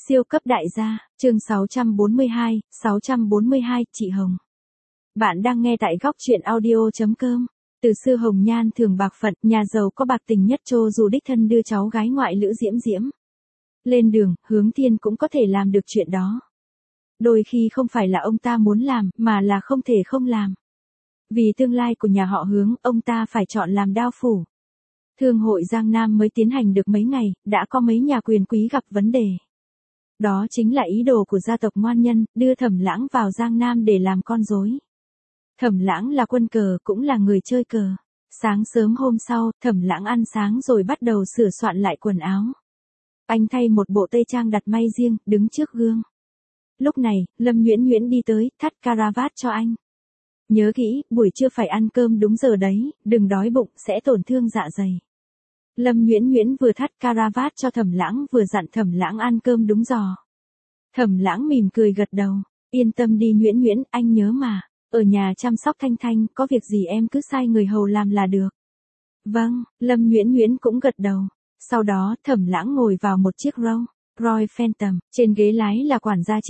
Siêu cấp đại gia, chương 642, chị Hồng. Bạn đang nghe tại góc truyện audio.com. Từ xưa hồng nhan thường bạc phận, nhà giàu có bạc tình nhất Trô dù đích thân đưa cháu gái ngoại Lữ Diễm Diễm lên đường, Hướng Thiên cũng có thể làm được chuyện đó. Đôi khi không phải là ông ta muốn làm, mà là không thể không làm. Vì tương lai của nhà họ Hướng, ông ta phải chọn làm đao phủ. Thương hội Giang Nam mới tiến hành được mấy ngày, đã có mấy nhà quyền quý gặp vấn đề. Đó chính là ý đồ của gia tộc Ngoan Nhân, đưa Thẩm Lãng vào Giang Nam để làm con rối. Thẩm Lãng là quân cờ, cũng là người chơi cờ. Sáng sớm hôm sau, Thẩm Lãng ăn sáng rồi bắt đầu sửa soạn lại quần áo. Anh thay một bộ tây trang đặt may riêng, đứng trước gương. Lúc này, Lâm Nhuyễn Nhuyễn đi tới, thắt caravat cho anh. Nhớ kỹ, buổi trưa phải ăn cơm đúng giờ đấy, đừng đói bụng, sẽ tổn thương dạ dày. Lâm Nhuyễn Nhuyễn vừa thắt caravat cho Thẩm Lãng vừa dặn Thẩm Lãng ăn cơm đúng giờ. Thẩm Lãng mỉm cười gật đầu, yên tâm đi Nhuyễn Nhuyễn, anh nhớ mà, ở nhà chăm sóc Thanh Thanh, có việc gì em cứ sai người hầu làm là được. Vâng, Lâm Nhuyễn Nhuyễn cũng gật đầu. Sau đó, Thẩm Lãng ngồi vào một chiếc Royal Phantom, trên ghế lái là quản gia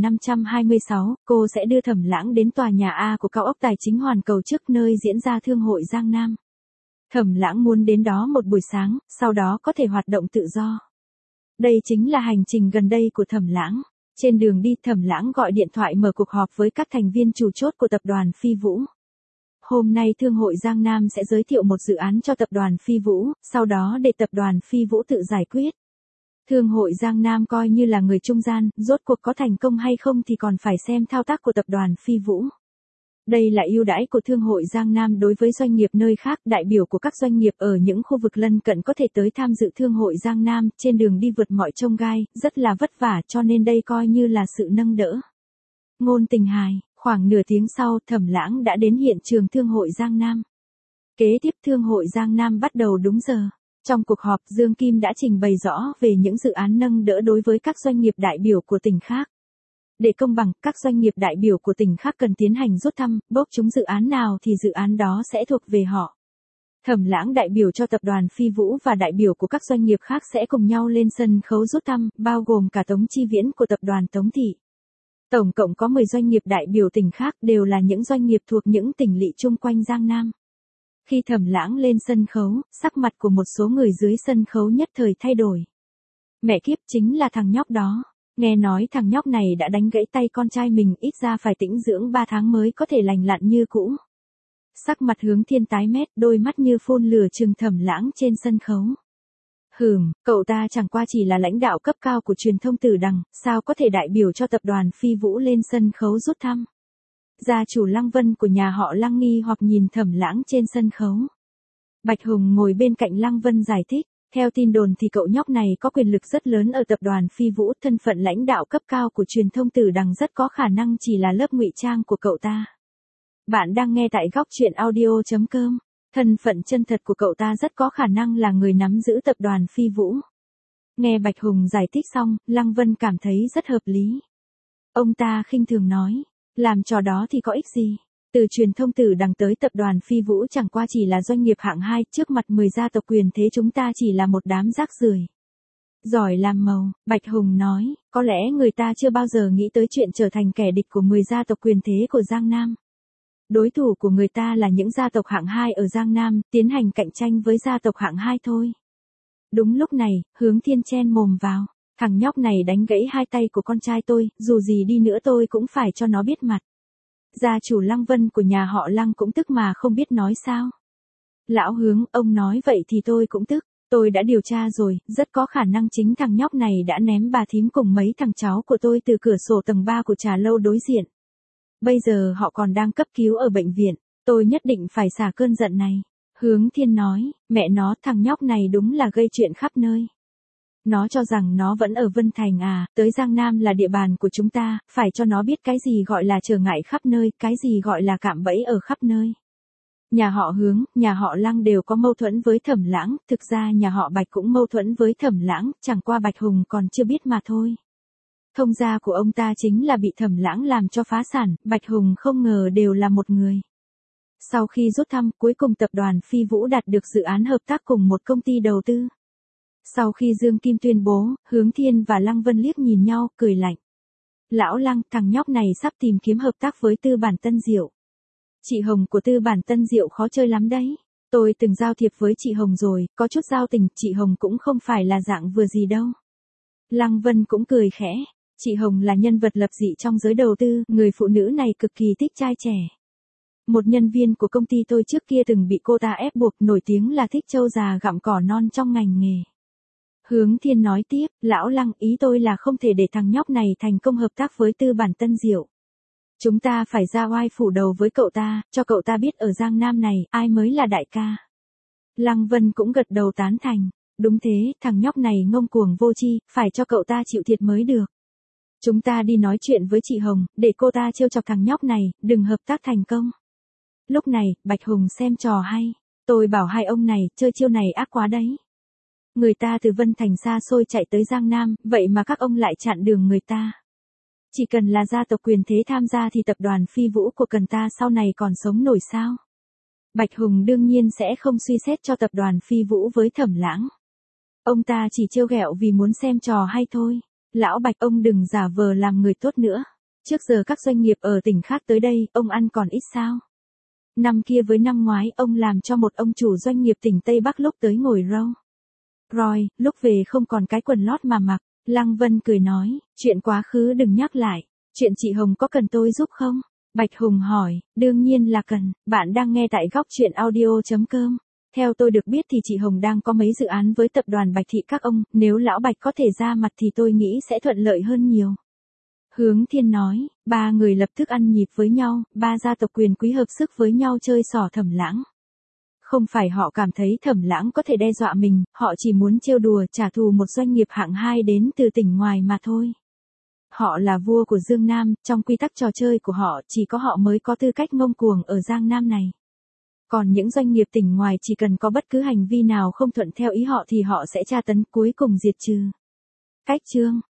9526, cô sẽ đưa Thẩm Lãng đến tòa nhà A của cao ốc tài chính Hoàn Cầu trước nơi diễn ra Thương hội Giang Nam. Thẩm Lãng muốn đến đó một buổi sáng, sau đó có thể hoạt động tự do. Đây chính là hành trình gần đây của Thẩm Lãng. Trên đường đi, Thẩm Lãng gọi điện thoại mở cuộc họp với các thành viên chủ chốt của tập đoàn Phi Vũ. Hôm nay Thương hội Giang Nam sẽ giới thiệu một dự án cho tập đoàn Phi Vũ, sau đó để tập đoàn Phi Vũ tự giải quyết. Thương hội Giang Nam coi như là người trung gian, rốt cuộc có thành công hay không thì còn phải xem thao tác của tập đoàn Phi Vũ. Đây là ưu đãi của Thương hội Giang Nam đối với doanh nghiệp nơi khác, đại biểu của các doanh nghiệp ở những khu vực lân cận có thể tới tham dự Thương hội Giang Nam, trên đường đi vượt mọi chông gai, rất là vất vả cho nên đây coi như là sự nâng đỡ. Ngôn tình hài, khoảng nửa tiếng sau, Thẩm Lãng đã đến hiện trường Thương hội Giang Nam. Kế tiếp Thương hội Giang Nam bắt đầu đúng giờ. Trong cuộc họp, Dương Kim đã trình bày rõ về những dự án nâng đỡ đối với các doanh nghiệp đại biểu của tỉnh khác. Để công bằng, các doanh nghiệp đại biểu của tỉnh khác cần tiến hành rút thăm, bốc trúng dự án nào thì dự án đó sẽ thuộc về họ. Thẩm Lãng đại biểu cho tập đoàn Phi Vũ và đại biểu của các doanh nghiệp khác sẽ cùng nhau lên sân khấu rút thăm, bao gồm cả Tống Chi Viễn của tập đoàn Tống Thị. Tổng cộng có 10 doanh nghiệp đại biểu tỉnh khác, đều là những doanh nghiệp thuộc những tỉnh lỵ chung quanh Giang Nam. Khi Thẩm Lãng lên sân khấu, sắc mặt của một số người dưới sân khấu nhất thời thay đổi. Mẹ kiếp, chính là thằng nhóc đó. Nghe nói thằng nhóc này đã đánh gãy tay con trai mình, ít ra phải tĩnh dưỡng 3 tháng mới có thể lành lặn như cũ. Sắc mặt Hướng Thiên tái mét, đôi mắt như phun lửa trừng Thẩm Lãng trên sân khấu. Cậu ta chẳng qua chỉ là lãnh đạo cấp cao của truyền thông Tử Đằng, sao có thể đại biểu cho tập đoàn Phi Vũ lên sân khấu rút thăm. Gia chủ Lăng Vân của nhà họ Lăng nghi hoặc nhìn Thẩm Lãng trên sân khấu. Bạch Hùng ngồi bên cạnh Lăng Vân giải thích. Theo tin đồn thì cậu nhóc này có quyền lực rất lớn ở tập đoàn Phi Vũ, thân phận lãnh đạo cấp cao của truyền thông Tử Đằng rất có khả năng chỉ là lớp ngụy trang của cậu ta. Bạn đang nghe tại góc truyện audio.com. Thân phận chân thật của cậu ta rất có khả năng là người nắm giữ tập đoàn Phi Vũ. Nghe Bạch Hùng giải thích xong, Lăng Vân cảm thấy rất hợp lý. Ông ta khinh thường nói, làm trò đó thì có ích gì? Từ truyền thông Tử Đằng tới tập đoàn Phi Vũ chẳng qua chỉ là doanh nghiệp hạng 2, trước mặt 10 gia tộc quyền thế chúng ta chỉ là một đám rác rưởi. Giỏi làm màu, Bạch Hùng nói, có lẽ người ta chưa bao giờ nghĩ tới chuyện trở thành kẻ địch của 10 gia tộc quyền thế của Giang Nam. Đối thủ của người ta là những gia tộc hạng 2 ở Giang Nam, tiến hành cạnh tranh với gia tộc hạng 2 thôi. Đúng lúc này, Hướng Thiên chen mồm vào, thằng nhóc này đánh gãy 2 tay của con trai tôi, dù gì đi nữa tôi cũng phải cho nó biết mặt. Gia chủ Lăng Vân của nhà họ Lăng cũng tức mà không biết nói sao. Lão Hướng, ông nói vậy thì tôi cũng tức, tôi đã điều tra rồi, rất có khả năng chính thằng nhóc này đã ném bà thím cùng mấy thằng cháu của tôi từ cửa sổ tầng 3 của trà lâu đối diện. Bây giờ họ còn đang cấp cứu ở bệnh viện, tôi nhất định phải xả cơn giận này. Hướng Thiên nói, mẹ nó, thằng nhóc này đúng là gây chuyện khắp nơi. Nó cho rằng nó vẫn ở Vân Thành à, tới Giang Nam là địa bàn của chúng ta, phải cho nó biết cái gì gọi là trở ngại khắp nơi, cái gì gọi là cạm bẫy ở khắp nơi. Nhà họ Hướng, nhà họ Lăng đều có mâu thuẫn với Thẩm Lãng, thực ra nhà họ Bạch cũng mâu thuẫn với Thẩm Lãng, chẳng qua Bạch Hùng còn chưa biết mà thôi. Thông gia của ông ta chính là bị Thẩm Lãng làm cho phá sản, Bạch Hùng không ngờ đều là một người. Sau khi rút thăm, cuối cùng tập đoàn Phi Vũ đạt được dự án hợp tác cùng một công ty đầu tư. Sau khi Dương Kim tuyên bố, Hướng Thiên và Lăng Vân liếc nhìn nhau, cười lạnh. Lão Lăng, thằng nhóc này sắp tìm kiếm hợp tác với Tư Bản Tân Diệu. Chị Hồng của Tư Bản Tân Diệu khó chơi lắm đấy. Tôi từng giao thiệp với chị Hồng rồi, có chút giao tình, chị Hồng cũng không phải là dạng vừa gì đâu. Lăng Vân cũng cười khẽ. Chị Hồng là nhân vật lập dị trong giới đầu tư, người phụ nữ này cực kỳ thích trai trẻ. Một nhân viên của công ty tôi trước kia từng bị cô ta ép buộc, nổi tiếng là thích trâu già gặm cỏ non trong ngành nghề. Hướng Thiên nói tiếp, lão Lăng, ý tôi là không thể để thằng nhóc này thành công hợp tác với Tư Bản Tân Diệu. Chúng ta phải ra oai phủ đầu với cậu ta, cho cậu ta biết ở Giang Nam này, ai mới là đại ca. Lăng Vân cũng gật đầu tán thành. Đúng thế, thằng nhóc này ngông cuồng vô tri, phải cho cậu ta chịu thiệt mới được. Chúng ta đi nói chuyện với chị Hồng, để cô ta trêu chọc thằng nhóc này, đừng hợp tác thành công. Lúc này, Bạch Hùng xem trò hay. Tôi bảo hai ông này, chơi chiêu này ác quá đấy. Người ta từ Vân Thành xa xôi chạy tới Giang Nam, vậy mà các ông lại chặn đường người ta. Chỉ cần là gia tộc quyền thế tham gia thì tập đoàn Phi Vũ của Cần ta sau này còn sống nổi sao? Bạch Hùng đương nhiên sẽ không suy xét cho tập đoàn Phi Vũ với Thẩm Lãng. Ông ta chỉ trêu ghẹo vì muốn xem trò hay thôi. Lão Bạch, ông đừng giả vờ làm người tốt nữa. Trước giờ các doanh nghiệp ở tỉnh khác tới đây, ông ăn còn ít sao? Năm kia với năm ngoái, ông làm cho một ông chủ doanh nghiệp tỉnh Tây Bắc lúc tới ngồi râu. Rồi, lúc về không còn cái quần lót mà mặc. Lăng Vân cười nói, chuyện quá khứ đừng nhắc lại. Chuyện chị Hồng có cần tôi giúp không? Bạch Hùng hỏi, đương nhiên là cần. Bạn đang nghe tại góc chuyện audio.com. Theo tôi được biết thì chị Hồng đang có mấy dự án với tập đoàn Bạch Thị các ông, nếu lão Bạch có thể ra mặt thì tôi nghĩ sẽ thuận lợi hơn nhiều. Hướng Thiên nói, ba người lập tức ăn nhịp với nhau, ba gia tộc quyền quý hợp sức với nhau chơi xỏ Thẩm Lãng. Không phải họ cảm thấy Thẩm Lãng có thể đe dọa mình, họ chỉ muốn trêu đùa trả thù một doanh nghiệp hạng 2 đến từ tỉnh ngoài mà thôi. Họ là vua của Dương Nam, trong quy tắc trò chơi của họ chỉ có họ mới có tư cách ngông cuồng ở Giang Nam này. Còn những doanh nghiệp tỉnh ngoài chỉ cần có bất cứ hành vi nào không thuận theo ý họ thì họ sẽ tra tấn cuối cùng diệt trừ. Cách chương